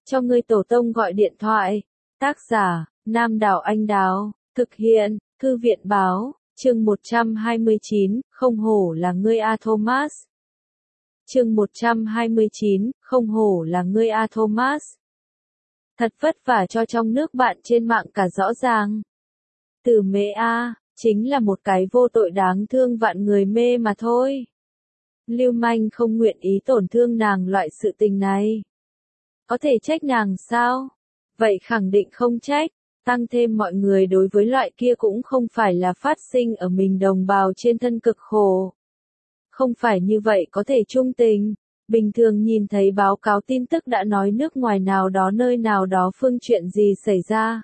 cho ngươi tổ tông gọi điện thoại. Tác giả, Nam Đảo Anh Đào, thực hiện, Thư viện Báo, chương 129, không hổ là ngươi A Thomas. Chương 129, không hổ là ngươi A Thomas. Thật vất vả cho trong nước bạn trên mạng cả rõ ràng. Từ mễ A, chính là một cái vô tội đáng thương vạn người mê mà thôi. Lưu manh không nguyện ý tổn thương nàng loại sự tình này. Có thể trách nàng sao? Vậy khẳng định không trách. Tăng thêm mọi người đối với loại kia cũng không phải là phát sinh ở mình đồng bào trên thân cực khổ. Không phải như vậy có thể trung tình. Bình thường nhìn thấy báo cáo tin tức đã nói nước ngoài nào đó nơi nào đó phương chuyện gì xảy ra.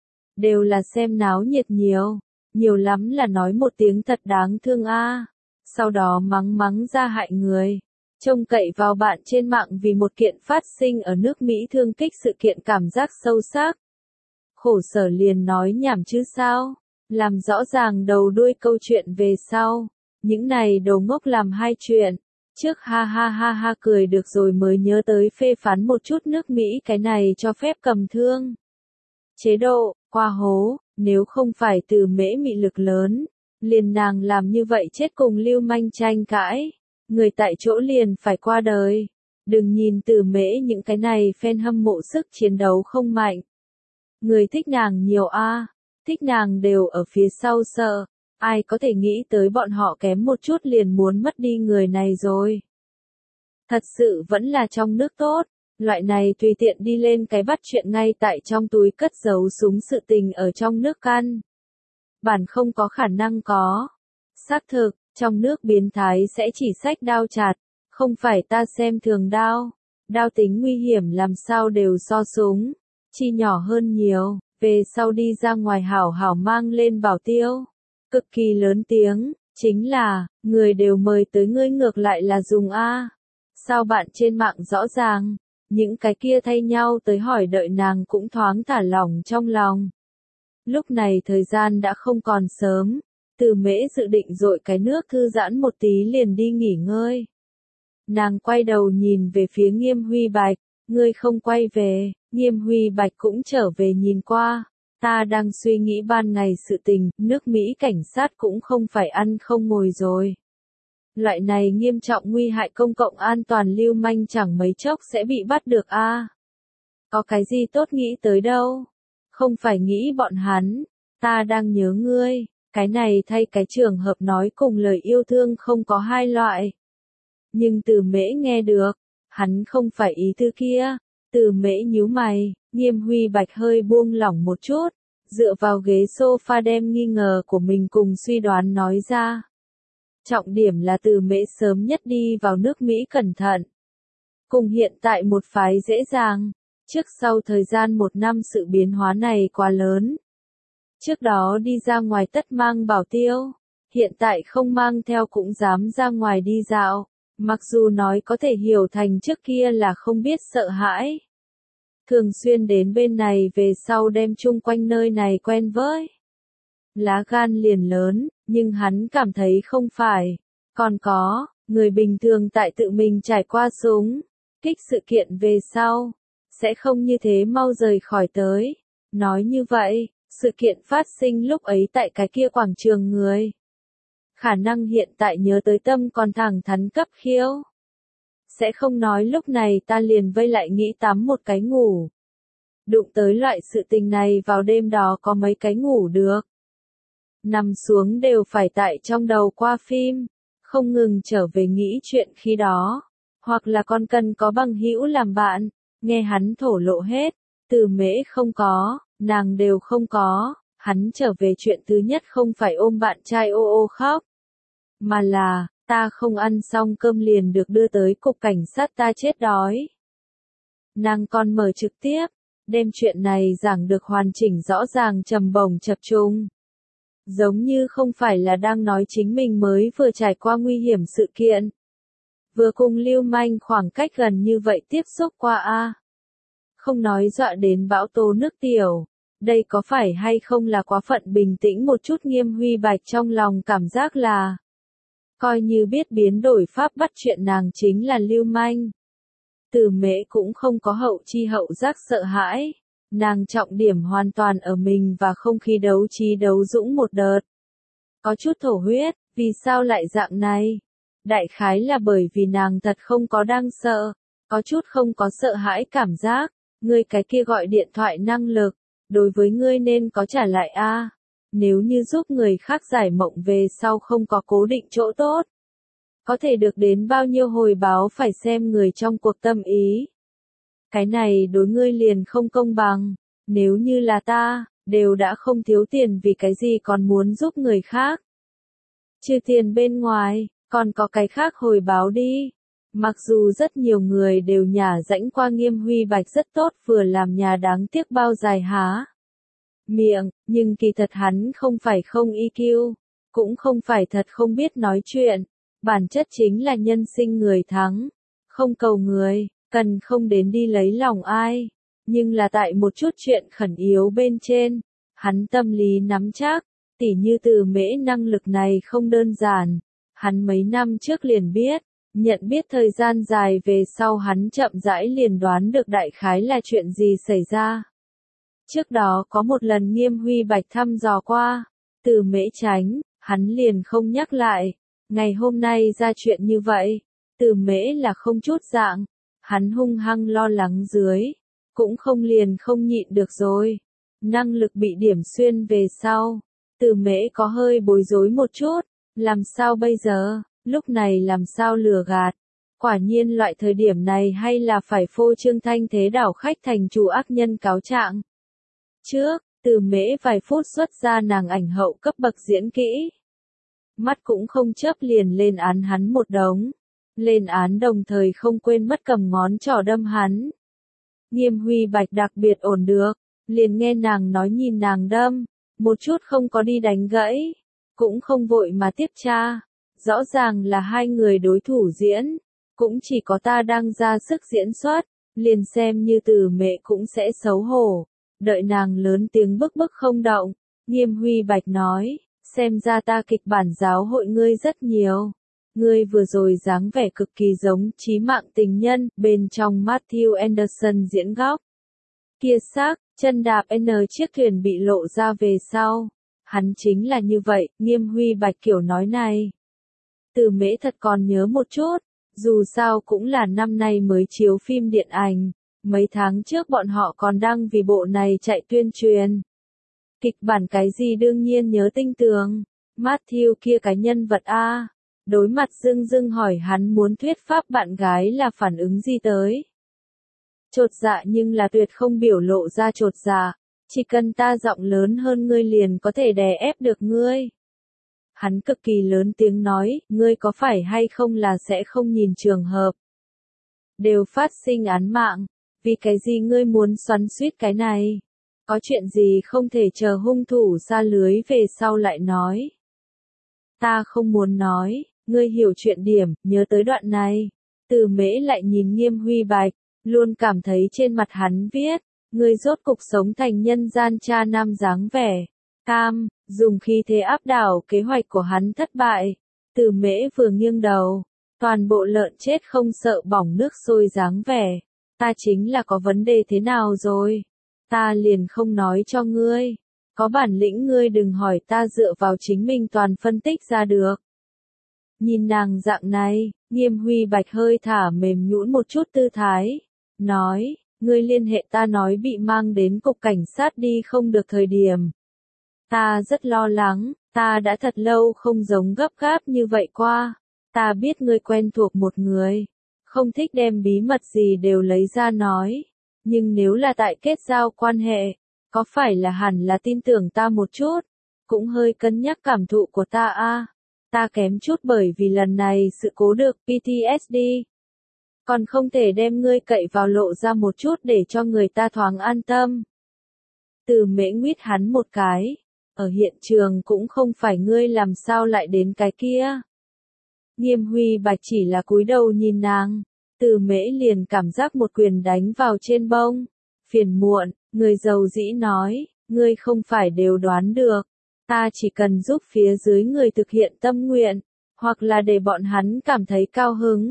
Đều là xem náo nhiệt nhiều. Nhiều lắm là nói một tiếng thật đáng thương a. Sau đó mắng ra hại người. Trông cậy vào bạn trên mạng vì một kiện phát sinh ở nước Mỹ thương kích sự kiện cảm giác sâu sắc. Khổ sở liền nói nhảm chứ sao. Làm rõ ràng đầu đuôi câu chuyện về sau. Những này đồ ngốc làm hai chuyện. Trước ha ha cười được rồi mới nhớ tới phê phán một chút nước Mỹ cái này cho phép cầm thương. Chế độ, qua hố, nếu không phải từ mễ mị lực lớn. Liền nàng làm như vậy chết cùng lưu manh tranh cãi. Người tại chỗ liền phải qua đời. Đừng nhìn từ mễ những cái này fan hâm mộ sức chiến đấu không mạnh. Người thích nàng nhiều a, thích nàng đều ở phía sau sợ. Ai có thể nghĩ tới bọn họ kém một chút liền muốn mất đi người này rồi. Thật sự vẫn là trong nước tốt. Loại này tùy tiện đi lên cái bắt chuyện ngay tại trong túi cất giấu súng sự tình ở trong nước căn. Bản không có khả năng có. Xác thực, trong nước biến thái sẽ chỉ xách đao chặt. Không phải ta xem thường đao. Đao tính nguy hiểm làm sao đều so súng. Chi nhỏ hơn nhiều. Về sau đi ra ngoài hảo hảo mang lên bảo tiêu. Cực kỳ lớn tiếng. Chính là, người đều mời tới ngươi ngược lại là dùng A. Sao bạn trên mạng rõ ràng. Những cái kia thay nhau tới hỏi đợi nàng cũng thoáng thả lỏng trong lòng. Lúc này thời gian đã không còn sớm. Từ mễ dự định dội cái nước thư giãn một tí liền đi nghỉ ngơi. Nàng quay đầu nhìn về phía Nghiêm Huy Bạch. Ngươi không quay về. Nghiêm Huy Bạch cũng trở về nhìn qua. Ta đang suy nghĩ ban ngày sự tình. Nước Mỹ cảnh sát cũng không phải ăn không ngồi rồi. Loại này nghiêm trọng nguy hại công cộng an toàn lưu manh chẳng mấy chốc sẽ bị bắt được a. Có cái gì tốt nghĩ tới đâu. Không phải nghĩ bọn hắn. Ta đang nhớ ngươi. Cái này thay cái trường hợp nói cùng lời yêu thương không có hai loại. Nhưng từ mễ nghe được. Hắn không phải ý tư kia. Từ mễ nhíu mày. Nghiêm Huy Bạch hơi buông lỏng một chút. Dựa vào ghế sofa đem nghi ngờ của mình cùng suy đoán nói ra. Trọng điểm là từ mễ sớm nhất đi vào nước Mỹ cẩn thận. Cùng hiện tại một phái dễ dàng. Trước sau thời gian một năm sự biến hóa này quá lớn. Trước đó đi ra ngoài tất mang bảo tiêu. Hiện tại không mang theo cũng dám ra ngoài đi dạo. Mặc dù nói có thể hiểu thành trước kia là không biết sợ hãi. Thường xuyên đến bên này về sau đem chung quanh nơi này quen với. Lá gan liền lớn, nhưng hắn cảm thấy không phải. Còn có, người bình thường tại tự mình trải qua súng, kích sự kiện về sau, sẽ không như thế mau rời khỏi tới. Nói như vậy, sự kiện phát sinh lúc ấy tại cái kia quảng trường người. Khả năng hiện tại nhớ tới tâm còn thẳng thắn cấp khiếu. Sẽ không nói lúc này ta liền vây lại nghĩ tắm một cái ngủ. Đụng tới loại sự tình này vào đêm đó có mấy cái ngủ được. Nằm xuống đều phải tại trong đầu qua phim, không ngừng trở về nghĩ chuyện khi đó. Hoặc là con cần có bằng hữu làm bạn, nghe hắn thổ lộ hết, từ mễ không có, nàng đều không có, hắn trở về chuyện thứ nhất không phải ôm bạn trai ô ô khóc. Mà là, ta không ăn xong cơm liền được đưa tới cục cảnh sát ta chết đói. Nàng còn mở trực tiếp, đem chuyện này giảng được hoàn chỉnh rõ ràng trầm bổng chập trùng. Giống như không phải là đang nói chính mình mới vừa trải qua nguy hiểm sự kiện. Vừa cùng lưu manh khoảng cách gần như vậy tiếp xúc qua a. Không nói dọa đến bão tố nước tiểu. Đây có phải hay không là quá phận bình tĩnh một chút. Nghiêm Huy Bạch trong lòng cảm giác là coi như biết biến đổi pháp bắt chuyện nàng chính là lưu manh. Từ Mễ cũng không có hậu chi hậu giác sợ hãi. Nàng trọng điểm hoàn toàn ở mình và không khí đấu trí đấu dũng một đợt. Có chút thổ huyết, vì sao lại dạng này? Đại khái là bởi vì nàng thật không có đang sợ, có chút không có sợ hãi cảm giác. Ngươi cái kia gọi điện thoại năng lực, đối với ngươi nên có trả lại a. Nếu như giúp người khác giải mộng về sau không có cố định chỗ tốt, có thể được đến bao nhiêu hồi báo phải xem người trong cuộc tâm ý. Cái này đối ngươi liền không công bằng, nếu như là ta, đều đã không thiếu tiền vì cái gì còn muốn giúp người khác. Trừ tiền bên ngoài, còn có cái khác hồi báo đi. Mặc dù rất nhiều người đều nhả rãnh qua Nghiêm Huy Bạch rất tốt vừa làm nhà đáng tiếc bao dài há miệng, nhưng kỳ thật hắn không phải không EQ, cũng không phải thật không biết nói chuyện, bản chất chính là nhân sinh người thắng, không cầu người, cần không đến đi lấy lòng ai, nhưng là tại một chút chuyện khẩn yếu bên trên, hắn tâm lý nắm chắc, tỉ như Từ Mễ năng lực này không đơn giản, hắn mấy năm trước liền biết. Nhận biết thời gian dài về sau hắn chậm rãi liền đoán được đại khái là chuyện gì xảy ra. Trước đó có một lần Nghiêm Huy Bạch thăm dò qua, Từ Mễ tránh, hắn liền không nhắc lại. Ngày hôm nay ra chuyện như vậy, Từ Mễ là không chút dạng, hắn hung hăng lo lắng dưới, cũng không liền không nhịn được rồi. Năng lực bị điểm xuyên về sau, Từ Mễ có hơi bối rối một chút, làm sao bây giờ? Lúc này làm sao lừa gạt? Quả nhiên loại thời điểm này hay là phải phô trương thanh thế đảo khách thành chủ ác nhân cáo trạng. Trước, Từ Mễ vài phút xuất ra nàng ảnh hậu cấp bậc diễn kỹ. Mắt cũng không chớp liền lên án hắn một đống. Lên án đồng thời không quên mất cầm ngón trỏ đâm hắn. Nghiêm Huy Bạch đặc biệt ổn được, liền nghe nàng nói nhìn nàng đâm, một chút không có đi đánh gãy, cũng không vội mà tiếp tra. Rõ ràng là hai người đối thủ diễn, cũng chỉ có ta đang ra sức diễn xuất, liền xem như Từ Mễ cũng sẽ xấu hổ. Đợi nàng lớn tiếng bức bức không động, Nghiêm Huy Bạch nói, xem ra ta kịch bản giáo hội ngươi rất nhiều. Ngươi vừa rồi dáng vẻ cực kỳ giống Chí Mạng Tình Nhân, bên trong Matthew Anderson diễn góc. Kia xác, chân đạp N chiếc thuyền bị lộ ra về sau. Hắn chính là như vậy, Nghiêm Huy Bạch kiểu nói này. Từ Mễ thật còn nhớ một chút, dù sao cũng là năm nay mới chiếu phim điện ảnh, mấy tháng trước bọn họ còn đang vì bộ này chạy tuyên truyền. Kịch bản cái gì đương nhiên nhớ tinh tường, Matthew kia cái nhân vật A, đối mặt dưng dưng hỏi hắn muốn thuyết pháp bạn gái là phản ứng gì tới. Chột dạ nhưng là tuyệt không biểu lộ ra chột dạ, chỉ cần ta giọng lớn hơn ngươi liền có thể đè ép được ngươi. Hắn cực kỳ lớn tiếng nói, ngươi có phải hay không là sẽ không nhìn trường hợp. Đều phát sinh án mạng, vì cái gì ngươi muốn xoắn xuýt cái này? Có chuyện gì không thể chờ hung thủ ra lưới về sau lại nói? Ta không muốn nói, ngươi hiểu chuyện điểm, nhớ tới đoạn này. Từ Mễ lại nhìn Nghiêm Huy Bạch, luôn cảm thấy trên mặt hắn viết, ngươi rốt cục sống thành nhân gian cha nam dáng vẻ. Cam, dùng khí thế áp đảo kế hoạch của hắn thất bại. Từ Mễ vừa nghiêng đầu, toàn bộ lợn chết không sợ bỏng nước sôi dáng vẻ. Ta chính là có vấn đề thế nào rồi? Ta liền không nói cho ngươi. Có bản lĩnh ngươi đừng hỏi ta dựa vào chính mình toàn phân tích ra được. Nhìn nàng dạng này, Nghiêm Huy Bạch hơi thả mềm nhũn một chút tư thái. Nói, ngươi liên hệ ta nói bị mang đến cục cảnh sát đi không được thời điểm. Ta rất lo lắng, ta đã thật lâu không giống gấp gáp như vậy qua. Ta biết ngươi quen thuộc một người, không thích đem bí mật gì đều lấy ra nói. Nhưng nếu là tại kết giao quan hệ, có phải là hẳn là tin tưởng ta một chút, cũng hơi cân nhắc cảm thụ của ta a. Ta kém chút bởi vì lần này sự cố được PTSD. Còn không thể đem ngươi cậy vào lộ ra một chút để cho người ta thoáng an tâm. Từ Mễ nguyết hắn một cái. Ở hiện trường cũng không phải ngươi làm sao lại đến cái kia. Nghiêm Huy Bạch chỉ là cúi đầu nhìn nàng. Từ Mễ liền cảm giác một quyền đánh vào trên bông. Phiền muộn, người giàu dĩ nói, ngươi không phải đều đoán được. Ta chỉ cần giúp phía dưới người thực hiện tâm nguyện, hoặc là để bọn hắn cảm thấy cao hứng.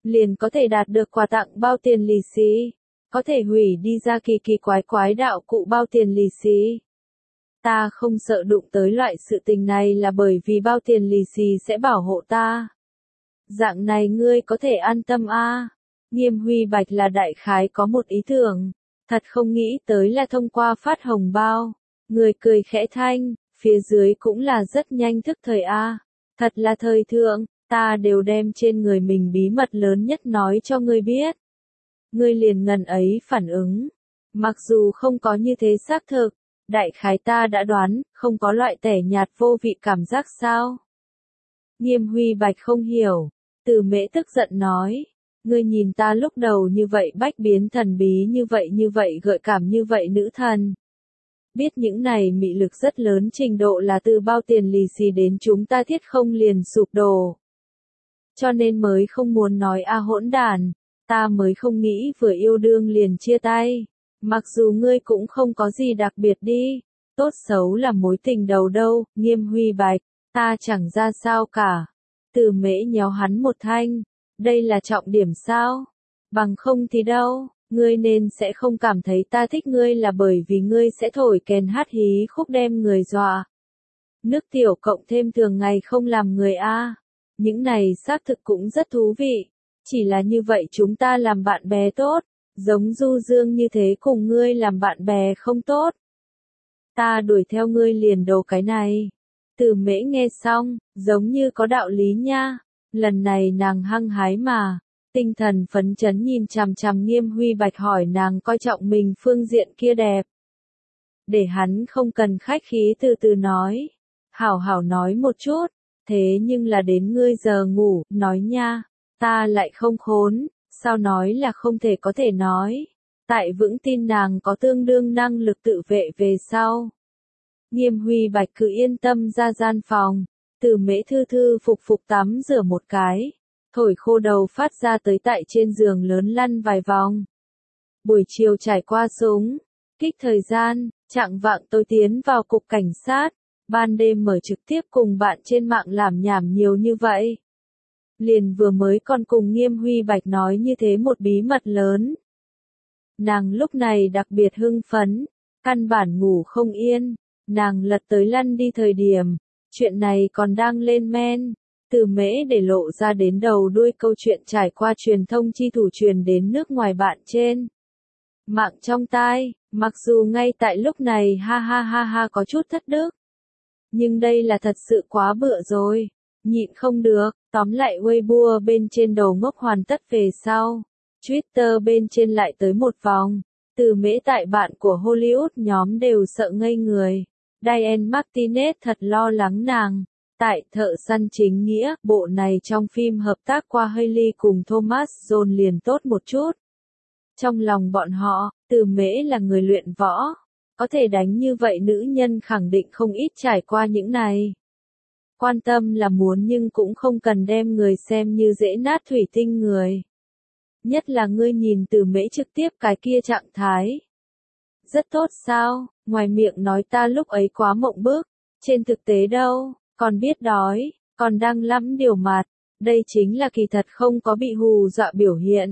liền có thể đạt được quà tặng bao tiền lì xì, có thể hủy đi ra kỳ kỳ quái quái đạo cụ bao tiền lì xì. Ta không sợ đụng tới loại sự tình này là bởi vì bao tiền lì xì sẽ bảo hộ ta. Dạng này ngươi có thể an tâm a. Nghiêm Huy Bạch là đại khái có một ý tưởng, thật không nghĩ tới là thông qua phát hồng bao. Người cười khẽ thanh, phía dưới cũng là rất nhanh thức thời a. Thật là thời thượng, ta đều đem trên người mình bí mật lớn nhất nói cho ngươi biết. Ngươi liền ngần ấy phản ứng. Mặc dù không có như thế xác thực, đại khái ta đã đoán, không có loại tẻ nhạt vô vị cảm giác sao? Nghiêm Huy Bạch không hiểu, Từ Mễ tức giận nói, ngươi nhìn ta lúc đầu như vậy bách biến thần bí như vậy gợi cảm như vậy nữ thần. Biết những này mị lực rất lớn trình độ là từ bao tiền lì xì đến chúng ta thiết không liền sụp đổ. Cho nên mới không muốn nói hỗn đản, ta mới không nghĩ vừa yêu đương liền chia tay. Mặc dù ngươi cũng không có gì đặc biệt đi, tốt xấu là mối tình đầu đâu, Nghiêm Huy Bạch, ta chẳng ra sao cả. Từ Mễ nhéo hắn một thanh, đây là trọng điểm sao? Bằng không thì đâu, ngươi nên sẽ không cảm thấy ta thích ngươi là bởi vì ngươi sẽ thổi kèn hát hí khúc đem người dọa. Nước tiểu cộng thêm thường ngày không làm người a. Những này xác thực cũng rất thú vị, chỉ là như vậy chúng ta làm bạn bè tốt. Giống Du Dương như thế cùng ngươi làm bạn bè không tốt. Ta đuổi theo ngươi liền đầu cái này. Từ Mễ nghe xong, giống như có đạo lý nha. Lần này nàng hăng hái mà, tinh thần phấn chấn nhìn chằm chằm Nghiêm Huy Bạch hỏi nàng coi trọng mình phương diện kia đẹp. Để hắn không cần khách khí từ từ nói. Hảo hảo nói một chút, thế nhưng là đến ngươi giờ ngủ, nói nha, ta lại không khốn. Sao nói là không thể có thể nói. Tại vững tin nàng có tương đương năng lực tự vệ về sau. Nghiêm Huy Bạch cứ yên tâm ra gian phòng. Từ Mễ thư thư phục phục tắm rửa một cái. Thổi khô đầu phát ra tới tại trên giường lớn lăn vài vòng. Buổi chiều trải qua súng. Kích thời gian, chạng vạng tôi tiến vào cục cảnh sát. Ban đêm mở trực tiếp cùng bạn trên mạng làm nhảm nhiều như vậy. Liền vừa mới còn cùng Nghiêm Huy Bạch nói như thế một bí mật lớn. Nàng lúc này đặc biệt hưng phấn, căn bản ngủ không yên, nàng lật tới lăn đi thời điểm, chuyện này còn đang lên men, Từ Mễ để lộ ra đến đầu đuôi câu chuyện trải qua truyền thông chi thủ truyền đến nước ngoài bạn trên. Mạng trong tai, mặc dù ngay tại lúc này ha ha ha ha có chút thất đức. Nhưng đây là thật sự quá bựa rồi, nhịn không được. Tóm lại Weibo bên trên đầu ngốc hoàn tất về sau. Twitter bên trên lại tới một vòng. Từ Mễ tại bạn của Hollywood nhóm đều sợ ngây người. Diane Martinez thật lo lắng nàng. Tại Thợ Săn Chính Nghĩa, bộ này trong phim hợp tác qua Hailey cùng Thomas Jones liền tốt một chút. Trong lòng bọn họ, Từ Mễ là người luyện võ. Có thể đánh như vậy nữ nhân khẳng định không ít trải qua những này. Quan tâm là muốn nhưng cũng không cần đem người xem như dễ nát thủy tinh người. Nhất là ngươi nhìn Từ Mễ trực tiếp cái kia trạng thái. Rất tốt sao, ngoài miệng nói ta lúc ấy quá mộng bức, trên thực tế đâu, còn biết đói, còn đang lắm điều mặt, đây chính là kỳ thật không có bị hù dọa biểu hiện.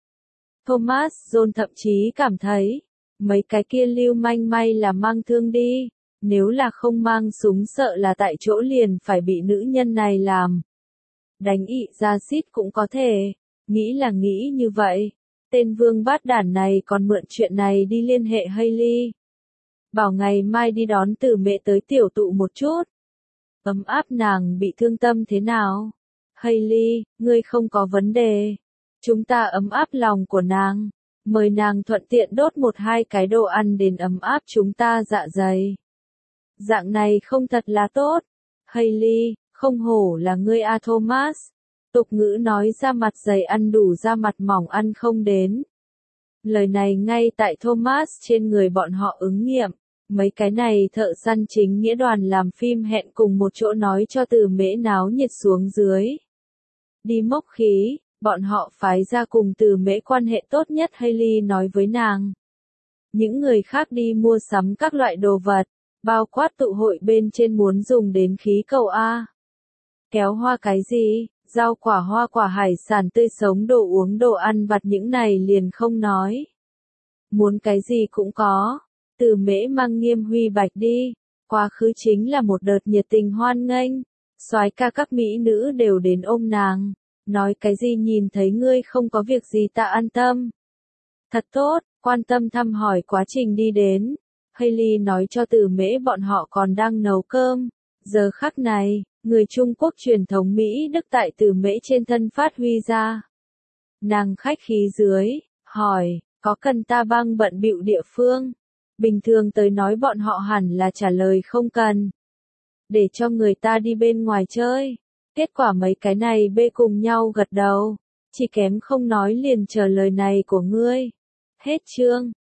Thomas Jones thậm chí cảm thấy, mấy cái kia lưu manh may là mang thương đi. Nếu là không mang súng sợ là tại chỗ liền phải bị nữ nhân này làm. Đánh ị ra xít cũng có thể. Nghĩ là nghĩ như vậy. Tên vương bát đản này còn mượn chuyện này đi liên hệ Hailey. Bảo ngày mai đi đón Từ Mễ tới tiểu tụ một chút. Ấm áp nàng bị thương tâm thế nào? Hailey, ngươi không có vấn đề. Chúng ta ấm áp lòng của nàng. Mời nàng thuận tiện đốt một hai cái đồ ăn đến ấm áp chúng ta dạ dày. Dạng này không thật là tốt. Hailey, không hổ là ngươi Thomas. Tục ngữ nói da mặt dày ăn đủ da mặt mỏng ăn không đến. Lời này ngay tại Thomas trên người bọn họ ứng nghiệm. Mấy cái này Thợ Săn Chính Nghĩa đoàn làm phim hẹn cùng một chỗ nói cho Từ Mễ náo nhiệt xuống dưới. Đi mốc khí, bọn họ phái ra cùng Từ Mễ quan hệ tốt nhất Hailey nói với nàng. Những người khác đi mua sắm các loại đồ vật. Bao quát tụ hội bên trên muốn dùng đến khí cầu A. Kéo hoa cái gì? Rau quả hoa quả hải sản tươi sống đồ uống đồ ăn vặt những này liền không nói. Muốn cái gì cũng có. Từ Mễ mang Nghiêm Huy Bạch đi. Quá khứ chính là một đợt nhiệt tình hoan nghênh. Soái ca các mỹ nữ đều đến ôm nàng. Nói cái gì nhìn thấy ngươi không có việc gì ta an tâm. Thật tốt, quan tâm thăm hỏi quá trình đi đến. Hailey nói cho Từ Mễ bọn họ còn đang nấu cơm. Giờ khắc này, người Trung Quốc truyền thống Mỹ Đức tại Từ Mễ trên thân phát huy ra. Nàng khách khí dưới, hỏi, có cần ta băng bận bịu địa phương? Bình thường tới nói bọn họ hẳn là trả lời không cần. Để cho người ta đi bên ngoài chơi. Kết quả mấy cái này bê cùng nhau gật đầu. Chỉ kém không nói liền chờ lời này của ngươi. Hết chương.